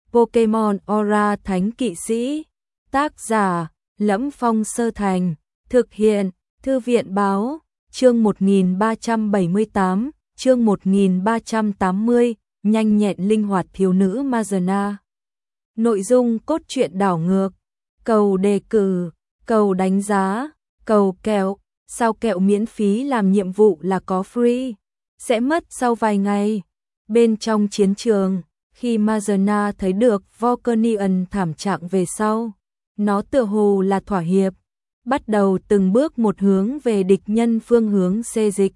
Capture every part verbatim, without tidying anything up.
Pokemon Aura Thánh Kỵ Sĩ. Tác giả: Lẫm Phong Sơ Thành. Thực hiện: Thư viện Báo. Chương một nghìn ba trăm bảy mươi tám, chương một nghìn ba trăm tám mươi, nhanh nhẹn linh hoạt thiếu nữ Mazana. Nội dung cốt truyện đảo ngược. Cầu đề cử, cầu đánh giá, cầu kẹo. Sao kẹo miễn phí làm nhiệm vụ là có free, sẽ mất sau vài ngày. Bên trong chiến trường, khi Mazana thấy được Volcanion thảm trạng về sau, nó tựa hồ là thỏa hiệp, bắt đầu từng bước một hướng về địch nhân phương hướng xê dịch.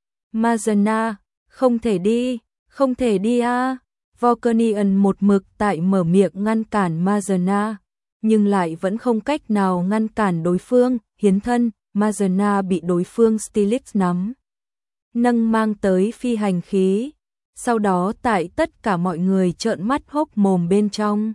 Mazana, không thể đi, không thể đi a. À. Volcanion một mực tại mở miệng ngăn cản Mazana, nhưng lại vẫn không cách nào ngăn cản đối phương, hiến thân. Mazana bị đối phương Steelix nắm, nâng mang tới phi hành khí. Sau đó tại tất cả mọi người trợn mắt hốc mồm bên trong,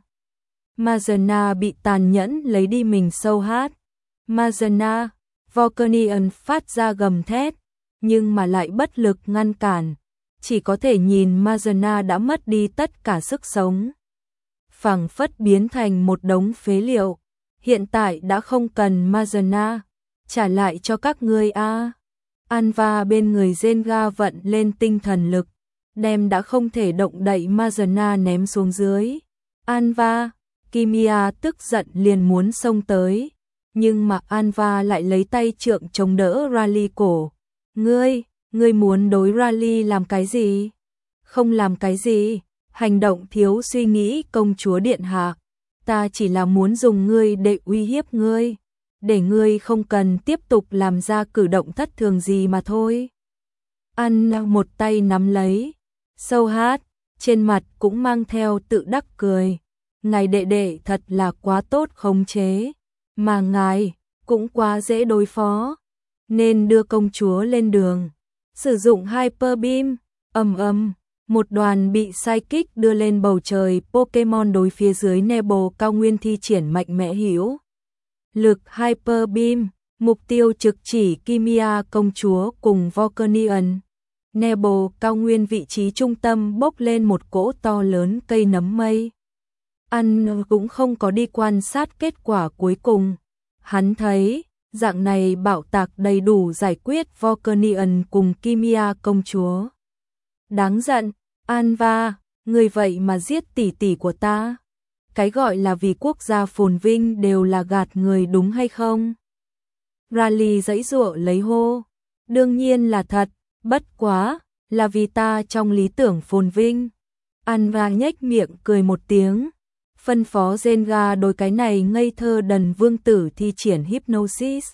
Mazana bị tàn nhẫn lấy đi mình sâu hát. Mazana, Volcanion phát ra gầm thét, nhưng mà lại bất lực ngăn cản, chỉ có thể nhìn Mazana đã mất đi tất cả sức sống, phảng phất biến thành một đống phế liệu. Hiện tại đã không cần Mazana, trả lại cho các ngươi a. À. Anva bên người Zenga vận lên tinh thần lực, đem đã không thể động đậy Mazana ném xuống dưới. Anva, Kimia tức giận liền muốn xông tới, nhưng mà Anva lại lấy tay trượng chống đỡ Rally cổ. Ngươi, ngươi muốn đối Rally làm cái gì? Không làm cái gì, hành động thiếu suy nghĩ công chúa điện hạ. Ta chỉ là muốn dùng ngươi để uy hiếp ngươi, để ngươi không cần tiếp tục làm ra cử động thất thường gì mà thôi. An một tay nắm lấy, sâu hát, trên mặt cũng mang theo tự đắc cười. Ngài đệ đệ thật là quá tốt khống chế, mà ngài cũng quá dễ đối phó, nên đưa công chúa lên đường. Sử dụng Hyper Beam, ầm ầm, một đoàn bị Psychic đưa lên bầu trời. Pokemon đối phía dưới Nebo cao nguyên thi triển mạnh mẽ hữu lực Hyper Beam, mục tiêu trực chỉ Kimia công chúa cùng Volcanion. Nebo cao nguyên vị trí trung tâm bốc lên một cỗ to lớn cây nấm mây. Ăn cũng không có đi quan sát kết quả cuối cùng. Hắn thấy, dạng này bạo tạc đầy đủ giải quyết Volcanion cùng Kimia công chúa. Đáng giận, Anva, người vậy mà giết tỷ tỷ của ta. Cái gọi là vì quốc gia phồn vinh đều là gạt người đúng hay không? Rally giãy giụa lấy hô. Đương nhiên là thật, bất quá, là vì ta trong lý tưởng phồn vinh. Anva nhếch miệng cười một tiếng, phân phó Zenga đối cái này ngây thơ đần vương tử thi triển Hypnosis.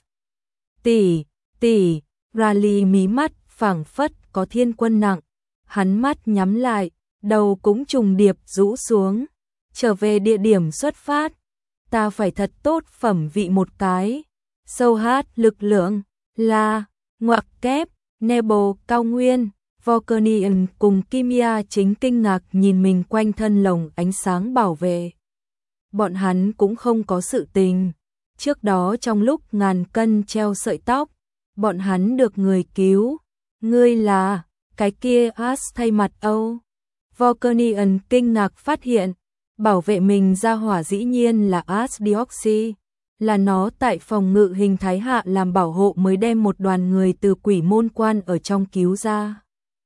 Tỷ, tỷ, Rally mí mắt phảng phất có thiên quân nặng, hắn mắt nhắm lại, đầu cũng trùng điệp rũ xuống. Trở về địa điểm xuất phát, ta phải thật tốt phẩm vị một cái. Sâu hát lực lượng, là, ngoặc kép, Nebo cao nguyên. Volcanion cùng Kimia chính kinh ngạc nhìn mình quanh thân lồng ánh sáng bảo vệ. Bọn hắn cũng không có sự tình. Trước đó trong lúc ngàn cân treo sợi tóc, bọn hắn được người cứu. Ngươi là, cái kia Ash thay mặt Âu. Volcanion kinh ngạc phát hiện, bảo vệ mình ra hỏa dĩ nhiên là Ash Deoxy. Là nó tại phòng ngự hình thái hạ làm bảo hộ mới đem một đoàn người từ quỷ môn quan ở trong cứu ra.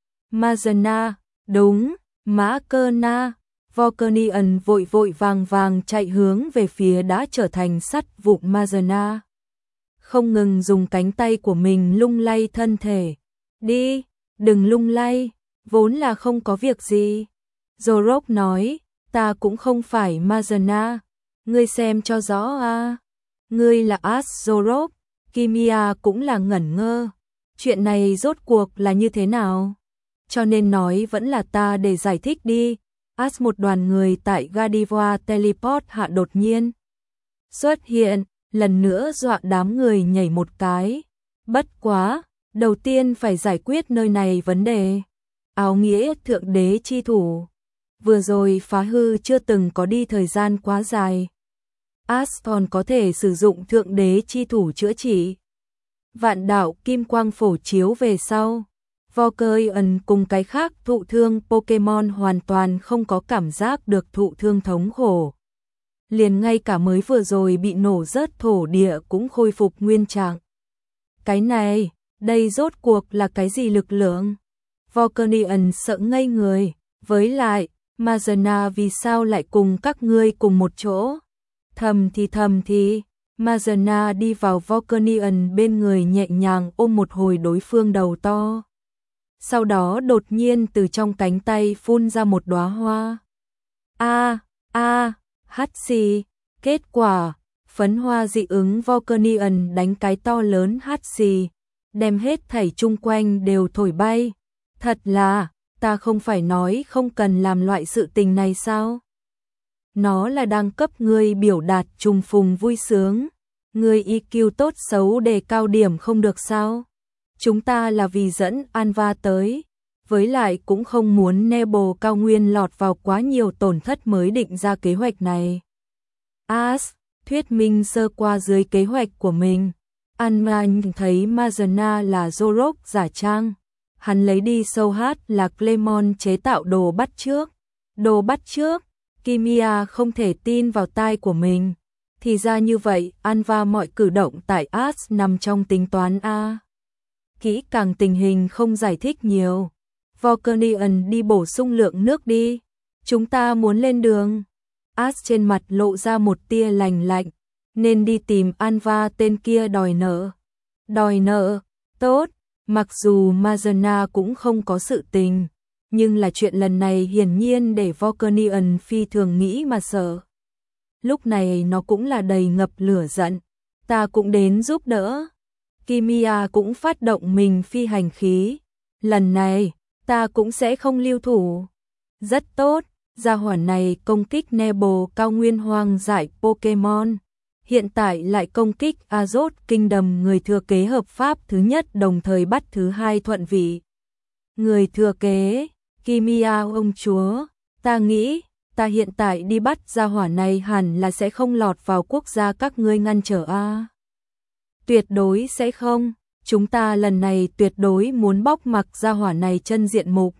Mazana, đúng, Mã Cơ Na. Volcanion vội vội vàng vàng chạy hướng về phía đã trở thành sắt vụn Mazana. Không ngừng dùng cánh tay của mình lung lay thân thể. Đi, đừng lung lay, vốn là không có việc gì. Zorok nói, ta cũng không phải Mazana, ngươi xem cho rõ a. À. Ngươi là Ash Zorok. Kimia cũng là ngẩn ngơ. Chuyện này rốt cuộc là như thế nào? Cho nên nói vẫn là ta để giải thích đi. Ash một đoàn người tại Gardevoir Teleport hạ đột nhiên xuất hiện, lần nữa dọa đám người nhảy một cái. Bất quá, đầu tiên phải giải quyết nơi này vấn đề. Áo nghĩa thượng đế chi thủ. Vừa rồi phá hư chưa từng có đi thời gian quá dài. Ash còn có thể sử dụng thượng đế chi thủ chữa trị. Vạn đạo kim quang phổ chiếu về sau, Volcanion cùng cái khác thụ thương Pokemon hoàn toàn không có cảm giác được thụ thương thống khổ. Liền ngay cả mới vừa rồi bị nổ rớt thổ địa cũng khôi phục nguyên trạng. Cái này, đây rốt cuộc là cái gì lực lượng? Volcanion sợ ngây người, với lại, Mazana vì sao lại cùng các ngươi cùng một chỗ? Thầm thì thầm thì, Mazana đi vào Volcanion bên người nhẹ nhàng ôm một hồi đối phương đầu to. Sau đó đột nhiên từ trong cánh tay phun ra một đóa hoa. A, a, hắt xì, kết quả, phấn hoa dị ứng Volcanion đánh cái to lớn hắt xì, đem hết thảy chung quanh đều thổi bay. Thật là, ta không phải nói không cần làm loại sự tình này sao? Nó là đang cấp ngươi biểu đạt trùng phùng vui sướng. Ngươi i kiu tốt xấu đề cao điểm không được sao? Chúng ta là vì dẫn Anva tới, với lại cũng không muốn Nebo cao nguyên lọt vào quá nhiều tổn thất mới định ra kế hoạch này. As, thuyết minh sơ qua dưới kế hoạch của mình. Anva thấy Mazana là Zorok giả trang. Hắn lấy đi sâu hát là Clemon chế tạo đồ bắt chước. Đồ bắt chước, Kimia không thể tin vào tai của mình. Thì ra như vậy, Anva mọi cử động tại As nằm trong tính toán A. Kỹ càng tình hình không giải thích nhiều. Volcanion đi bổ sung lượng nước đi. Chúng ta muốn lên đường. As trên mặt lộ ra một tia lành lạnh. Nên đi tìm Anva tên kia đòi nợ. Đòi nợ, tốt. Mặc dù Mazana cũng không có sự tình. Nhưng là chuyện lần này hiển nhiên để Volcanion phi thường nghĩ mà sợ. Lúc này nó cũng là đầy ngập lửa giận. Ta cũng đến giúp đỡ. Kimia cũng phát động mình phi hành khí. Lần này, ta cũng sẽ không lưu thủ. Rất tốt, gia hỏa này công kích Nebo cao nguyên hoang dại Pokemon. Hiện tại lại công kích Azot Kingdom người thừa kế hợp pháp thứ nhất đồng thời bắt thứ hai thuận vị. Người thừa kế, Kimia ông chúa, ta nghĩ, ta hiện tại đi bắt gia hỏa này hẳn là sẽ không lọt vào quốc gia các ngươi ngăn trở a. Tuyệt đối sẽ không, chúng ta lần này tuyệt đối muốn bóc mặc gia hỏa này chân diện mục.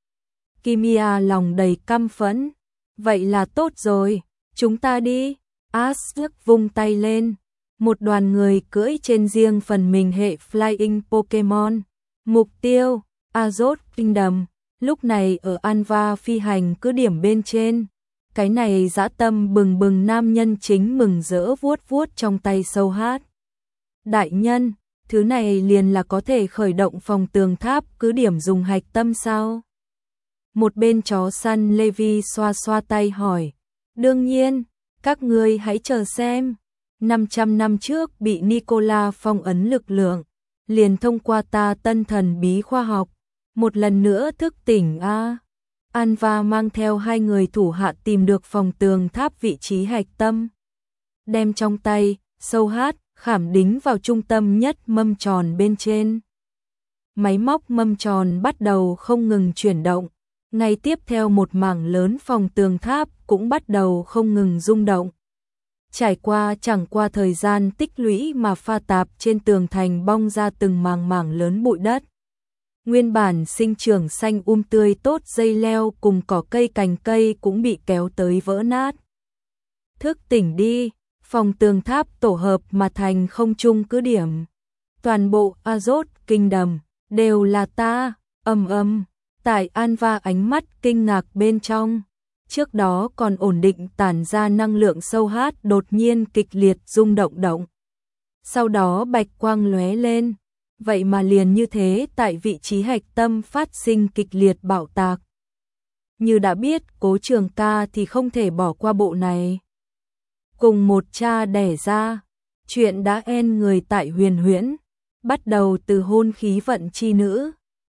Kimia lòng đầy căm phẫn, vậy là tốt rồi, chúng ta đi. As vung tay lên, một đoàn người cưỡi trên riêng phần mình hệ Flying Pokemon. Mục tiêu, Azot Kingdom, lúc này ở Anva phi hành cứ điểm bên trên. Cái này dã tâm bừng bừng nam nhân chính mừng rỡ vuốt vuốt trong tay sâu hát. Đại nhân, thứ này liền là có thể khởi động phòng tường tháp cứ điểm dùng hạch tâm sao? Một bên chó săn Levi xoa xoa tay hỏi. Đương nhiên. Các ngươi hãy chờ xem, năm trăm năm trước bị Nicola phong ấn lực lượng, liền thông qua ta tân thần bí khoa học, một lần nữa thức tỉnh a. Anva mang theo hai người thủ hạ tìm được phòng tường tháp vị trí hạch tâm. Đem trong tay, sâu hát, khảm đính vào trung tâm nhất mâm tròn bên trên. Máy móc mâm tròn bắt đầu không ngừng chuyển động. Ngay tiếp theo một mảng lớn phòng tường tháp cũng bắt đầu không ngừng rung động. Trải qua chẳng qua thời gian tích lũy mà pha tạp trên tường thành bong ra từng mảng mảng lớn bụi đất. Nguyên bản sinh trưởng xanh um tươi tốt dây leo cùng cỏ cây cành cây cũng bị kéo tới vỡ nát. Thức tỉnh đi, phòng tường tháp tổ hợp mà thành không trung cứ điểm. Toàn bộ Azot Kingdom đều là ta, ầm ầm. Tại Anva ánh mắt kinh ngạc bên trong, trước đó còn ổn định tản ra năng lượng sâu hát đột nhiên kịch liệt rung động động. Sau đó bạch quang lóe lên, vậy mà liền như thế tại vị trí hạch tâm phát sinh kịch liệt bạo tạc. Như đã biết Cố Trường Ca thì không thể bỏ qua bộ này. Cùng một cha đẻ ra, chuyện đã en người tại huyền huyễn, bắt đầu từ hôn khí vận chi nữ.